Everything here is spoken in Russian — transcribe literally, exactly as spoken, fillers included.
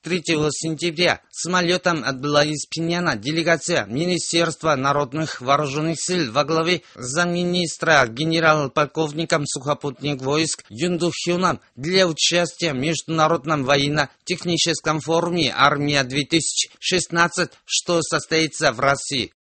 третьего сентября самолетом отбыла из Пхеньяна делегация Министерства народных вооруженных сил во главе замминистра генерал-полковником сухопутных войск Юн Дук Хёном для участия в Международном военно-техническом форуме «Армия-две тысячи шестнадцать», что состоится в России.